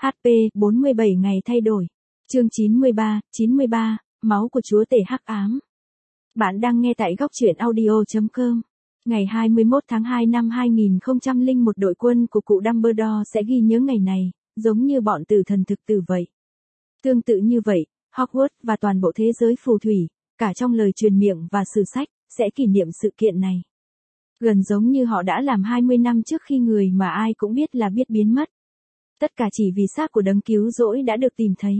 HP 47 ngày thay đổi. Chương 93, máu của chúa tể hắc ám. Bạn đang nghe tại góc truyện audio.com. Ngày 21 tháng 2 năm 2001 đội quân của cụ Dumbledore sẽ ghi nhớ ngày này, giống như bọn tử thần thực tử vậy. Tương tự như vậy, Hogwarts và toàn bộ thế giới phù thủy, cả trong lời truyền miệng và sử sách, sẽ kỷ niệm sự kiện này. Gần giống như họ đã làm 20 năm trước khi người mà ai cũng biết là biết biến mất. Tất cả chỉ vì xác của đấng cứu rỗi đã được tìm thấy.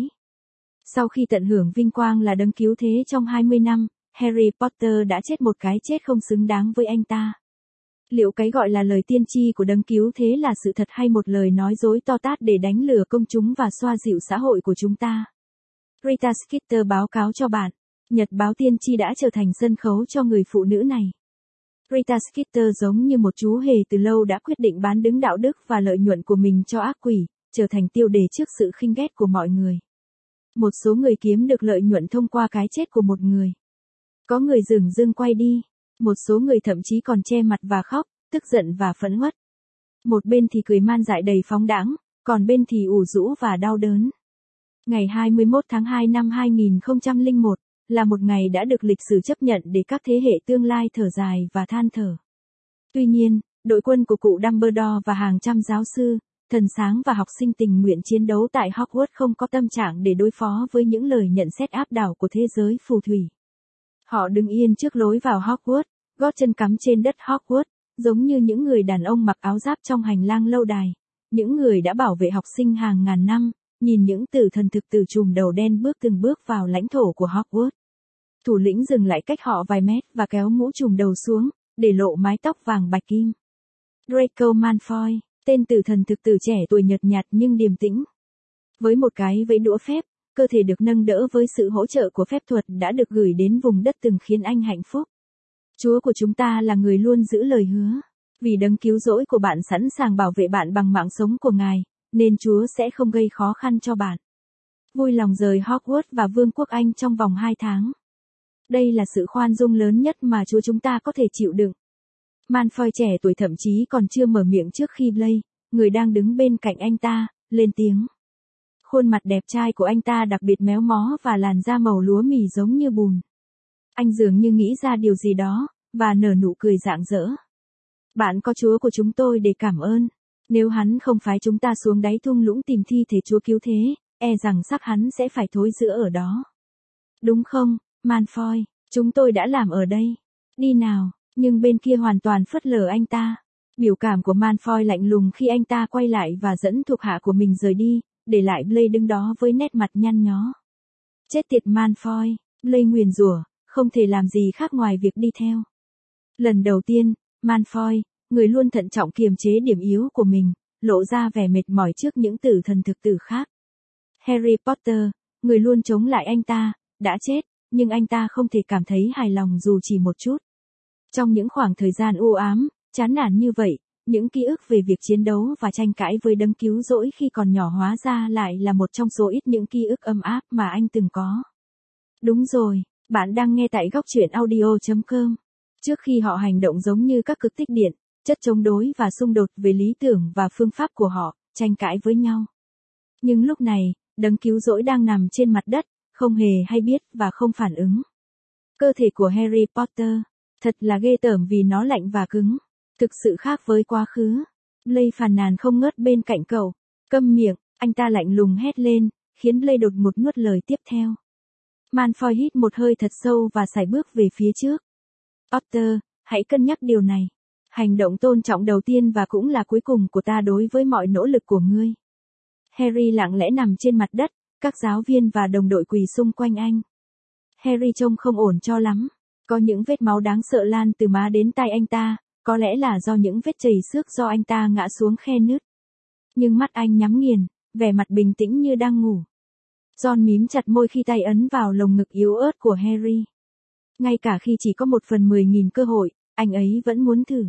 Sau khi tận hưởng vinh quang là đấng cứu thế trong 20 năm, Harry Potter đã chết một cái chết không xứng đáng với anh ta. Liệu cái gọi là lời tiên tri của đấng cứu thế là sự thật hay một lời nói dối to tát để đánh lừa công chúng và xoa dịu xã hội của chúng ta? Rita Skeeter báo cáo cho bạn, nhật báo tiên tri đã trở thành sân khấu cho người phụ nữ này. Rita Skeeter giống như một chú hề từ lâu đã quyết định bán đứng đạo đức và lợi nhuận của mình cho ác quỷ, trở thành tiêu đề trước sự khinh ghét của mọi người. Một số người kiếm được lợi nhuận thông qua cái chết của một người. Có người dửng dưng quay đi, một số người thậm chí còn che mặt và khóc, tức giận và phẫn uất. Một bên thì cười man dại đầy phóng đãng, còn bên thì ủ rũ và đau đớn. Ngày 21 tháng 2 năm 2001 là một ngày đã được lịch sử chấp nhận để các thế hệ tương lai thở dài và than thở. Tuy nhiên, đội quân của cụ Dumbledore và hàng trăm giáo sư, thần sáng và học sinh tình nguyện chiến đấu tại Hogwarts không có tâm trạng để đối phó với những lời nhận xét áp đảo của thế giới phù thủy. Họ đứng yên trước lối vào Hogwarts, gót chân cắm trên đất Hogwarts, giống như những người đàn ông mặc áo giáp trong hành lang lâu đài, những người đã bảo vệ học sinh hàng ngàn năm, nhìn những tử thần thực tử trùm đầu đen bước từng bước vào lãnh thổ của Hogwarts. Thủ lĩnh dừng lại cách họ vài mét và kéo mũ trùm đầu xuống, để lộ mái tóc vàng bạch kim. Draco Malfoy, tên tử thần thực tử trẻ tuổi nhợt nhạt nhưng điềm tĩnh. Với một cái vẫy đũa phép, cơ thể được nâng đỡ với sự hỗ trợ của phép thuật đã được gửi đến vùng đất từng khiến anh hạnh phúc. Chúa của chúng ta là người luôn giữ lời hứa. Vì đấng cứu rỗi của bạn sẵn sàng bảo vệ bạn bằng mạng sống của Ngài, nên Chúa sẽ không gây khó khăn cho bạn. Vui lòng rời Hogwarts và Vương quốc Anh trong vòng 2 tháng. Đây là sự khoan dung lớn nhất mà Chúa chúng ta có thể chịu đựng. Malfoy trẻ tuổi thậm chí còn chưa mở miệng trước khi Blaise, người đang đứng bên cạnh anh ta, lên tiếng. Khuôn mặt đẹp trai của anh ta đặc biệt méo mó và làn da màu lúa mì giống như bùn. Anh dường như nghĩ ra điều gì đó, và nở nụ cười rạng rỡ. Bạn có Chúa của chúng tôi để cảm ơn. Nếu hắn không phái chúng ta xuống đáy thung lũng tìm thi thể Chúa cứu thế, rằng xác hắn sẽ phải thối rữa ở đó. Đúng không, Malfoy, chúng tôi đã làm ở đây. Đi nào, nhưng bên kia hoàn toàn phớt lờ anh ta. Biểu cảm của Malfoy lạnh lùng khi anh ta quay lại và dẫn thuộc hạ của mình rời đi, để lại Blaise đứng đó với nét mặt nhăn nhó. Chết tiệt Malfoy, Blaise nguyền rủa, không thể làm gì khác ngoài việc đi theo. Lần đầu tiên, Malfoy, người luôn thận trọng kiềm chế điểm yếu của mình, lộ ra vẻ mệt mỏi trước những tử thần thực tử khác. Harry Potter, người luôn chống lại anh ta, đã chết, nhưng anh ta không thể cảm thấy hài lòng dù chỉ một chút. Trong những khoảng thời gian u ám, chán nản như vậy, những ký ức về việc chiến đấu và tranh cãi với đấng cứu rỗi khi còn nhỏ hóa ra lại là một trong số ít những ký ức ấm áp mà anh từng có. Đúng rồi, bạn đang nghe tại góc truyện audio.com. Trước khi họ hành động giống như các cực tích điện, chất chống đối và xung đột về lý tưởng và phương pháp của họ, tranh cãi với nhau. Nhưng lúc này, đấng cứu rỗi đang nằm trên mặt đất, không hề hay biết và không phản ứng. Cơ thể của Harry Potter, thật là ghê tởm vì nó lạnh và cứng. Thực sự khác với quá khứ. Blaise phàn nàn không ngớt bên cạnh cậu. Câm miệng, anh ta lạnh lùng hét lên, khiến Blaise đột ngột nuốt lời tiếp theo. Malfoy hít một hơi thật sâu và sải bước về phía trước. Potter, hãy cân nhắc điều này. Hành động tôn trọng đầu tiên và cũng là cuối cùng của ta đối với mọi nỗ lực của ngươi. Harry lặng lẽ nằm trên mặt đất, các giáo viên và đồng đội quỳ xung quanh anh. Harry trông không ổn cho lắm. Có những vết máu đáng sợ lan từ má đến tai anh ta, có lẽ là do những vết chảy xước do anh ta ngã xuống khe nứt. Nhưng mắt anh nhắm nghiền, vẻ mặt bình tĩnh như đang ngủ. Ron mím chặt môi khi tay ấn vào lồng ngực yếu ớt của Harry. Ngay cả khi chỉ có 1/10.000 cơ hội, anh ấy vẫn muốn thử.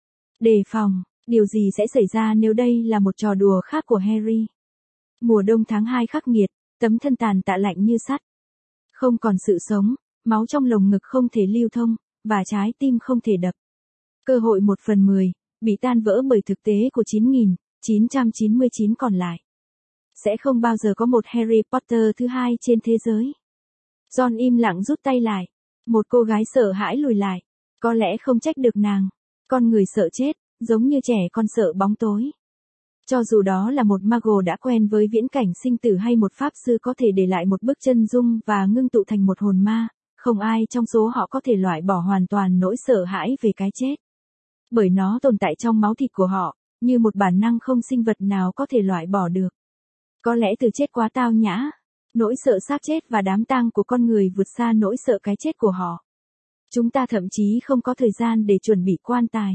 Đề phòng, điều gì sẽ xảy ra nếu đây là một trò đùa khác của Harry? Mùa đông tháng 2 khắc nghiệt, tấm thân tàn tạ lạnh như sắt. Không còn sự sống, máu trong lồng ngực không thể lưu thông, và trái tim không thể đập. Cơ hội 1/10, bị tan vỡ bởi thực tế của 9.999 còn lại. Sẽ không bao giờ có một Harry Potter thứ hai trên thế giới. Ron im lặng rút tay lại. Một cô gái sợ hãi lùi lại. Có lẽ không trách được nàng. Con người sợ chết, giống như trẻ con sợ bóng tối. Cho dù đó là một mago đã quen với viễn cảnh sinh tử hay một pháp sư có thể để lại một bức chân dung và ngưng tụ thành một hồn ma, không ai trong số họ có thể loại bỏ hoàn toàn nỗi sợ hãi về cái chết. Bởi nó tồn tại trong máu thịt của họ, như một bản năng không sinh vật nào có thể loại bỏ được. Có lẽ từ chết quá tao nhã, nỗi sợ xác chết và đám tang của con người vượt xa nỗi sợ cái chết của họ. Chúng ta thậm chí không có thời gian để chuẩn bị quan tài.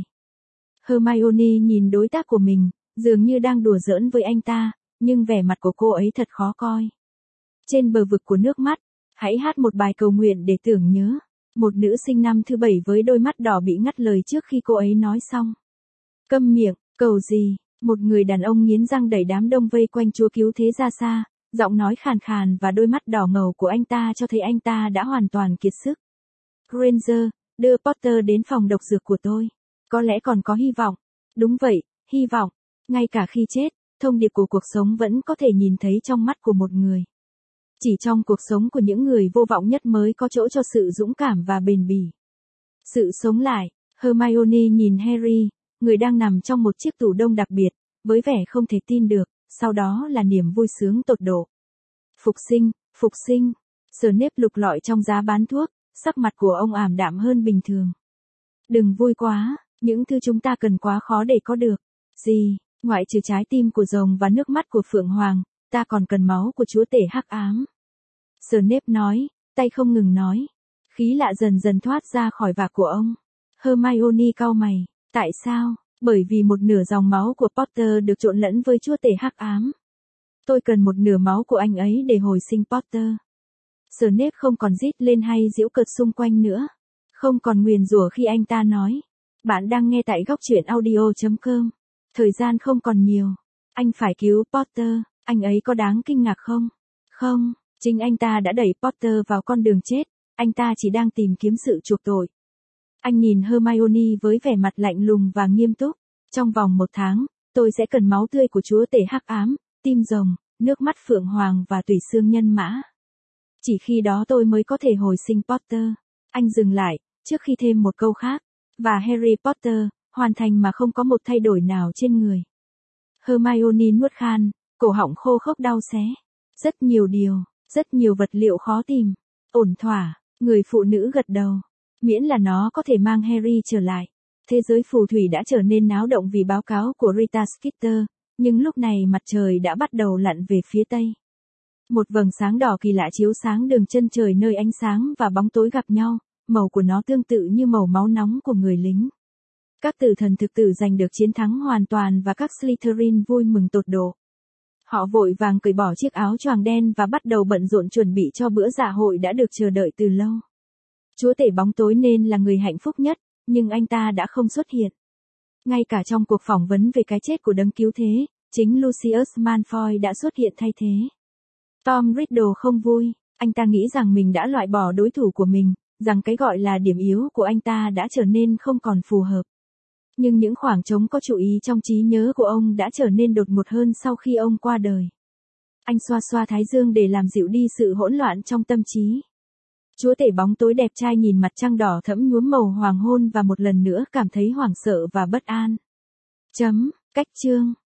Hermione nhìn đối tác của mình, dường như đang đùa giỡn với anh ta, nhưng vẻ mặt của cô ấy thật khó coi. Trên bờ vực của nước mắt, hãy hát một bài cầu nguyện để tưởng nhớ. Một nữ sinh năm thứ 7 với đôi mắt đỏ bị ngắt lời trước khi cô ấy nói xong. Câm miệng, cầu gì? Một người đàn ông nghiến răng đẩy đám đông vây quanh Chúa Cứu Thế ra xa, giọng nói khàn khàn và đôi mắt đỏ ngầu của anh ta cho thấy anh ta đã hoàn toàn kiệt sức. Granger, đưa Potter đến phòng độc dược của tôi. Có lẽ còn có hy vọng. Đúng vậy, hy vọng. Ngay cả khi chết, thông điệp của cuộc sống vẫn có thể nhìn thấy trong mắt của một người. Chỉ trong cuộc sống của những người vô vọng nhất mới có chỗ cho sự dũng cảm và bền bỉ. Sự sống lại, Hermione nhìn Harry, người đang nằm trong một chiếc tủ đông đặc biệt, với vẻ không thể tin được, sau đó là niềm vui sướng tột độ. Phục sinh, phục sinh. Snape lục lọi trong giá bán thuốc, sắc mặt của ông ảm đạm hơn bình thường. Đừng vui quá, những thứ chúng ta cần quá khó để có được. Gì, ngoại trừ trái tim của rồng và nước mắt của Phượng Hoàng, ta còn cần máu của chúa tể hắc ám. Snape nói, tay không ngừng nói. Khí lạ dần dần thoát ra khỏi vạc của ông. Hermione cau mày, tại sao? Bởi vì một nửa dòng máu của Potter được trộn lẫn với chúa tể hắc ám. Tôi cần một nửa máu của anh ấy để hồi sinh Potter. Snape không còn rít lên hay giễu cợt xung quanh nữa. Không còn nguyền rủa khi anh ta nói. Bạn đang nghe tại góc truyện audio.com. Thời gian không còn nhiều. Anh phải cứu Potter. Anh ấy có đáng kinh ngạc không? Không, chính anh ta đã đẩy Potter vào con đường chết. Anh ta chỉ đang tìm kiếm sự chuộc tội. Anh nhìn Hermione với vẻ mặt lạnh lùng và nghiêm túc. Trong vòng 1 tháng, tôi sẽ cần máu tươi của chúa tể hắc ám, tim rồng, nước mắt Phượng Hoàng và tủy xương nhân mã. Chỉ khi đó tôi mới có thể hồi sinh Potter. Anh dừng lại, trước khi thêm một câu khác. Và Harry Potter, hoàn thành mà không có một thay đổi nào trên người. Hermione nuốt khan, cổ họng khô khốc đau xé. Rất nhiều điều, rất nhiều vật liệu khó tìm. Ổn thỏa, người phụ nữ gật đầu. Miễn là nó có thể mang Harry trở lại. Thế giới phù thủy đã trở nên náo động vì báo cáo của Rita Skeeter, nhưng lúc này mặt trời đã bắt đầu lặn về phía tây. Một vầng sáng đỏ kỳ lạ chiếu sáng đường chân trời nơi ánh sáng và bóng tối gặp nhau, màu của nó tương tự như màu máu nóng của người lính. Các tử thần thực tử giành được chiến thắng hoàn toàn và các Slytherin vui mừng tột độ. Họ vội vàng cởi bỏ chiếc áo choàng đen và bắt đầu bận rộn chuẩn bị cho bữa dạ hội đã được chờ đợi từ lâu. Chúa tể bóng tối nên là người hạnh phúc nhất, nhưng anh ta đã không xuất hiện. Ngay cả trong cuộc phỏng vấn về cái chết của đấng cứu thế, chính Lucius Malfoy đã xuất hiện thay thế. Tom Riddle không vui, anh ta nghĩ rằng mình đã loại bỏ đối thủ của mình, rằng cái gọi là điểm yếu của anh ta đã trở nên không còn phù hợp. Nhưng những khoảng trống có chú ý trong trí nhớ của ông đã trở nên đột ngột hơn sau khi ông qua đời. Anh xoa xoa thái dương để làm dịu đi sự hỗn loạn trong tâm trí. Chúa tể bóng tối đẹp trai nhìn mặt trăng đỏ thẫm nhuốm màu hoàng hôn và một lần nữa cảm thấy hoảng sợ và bất an. Cách chương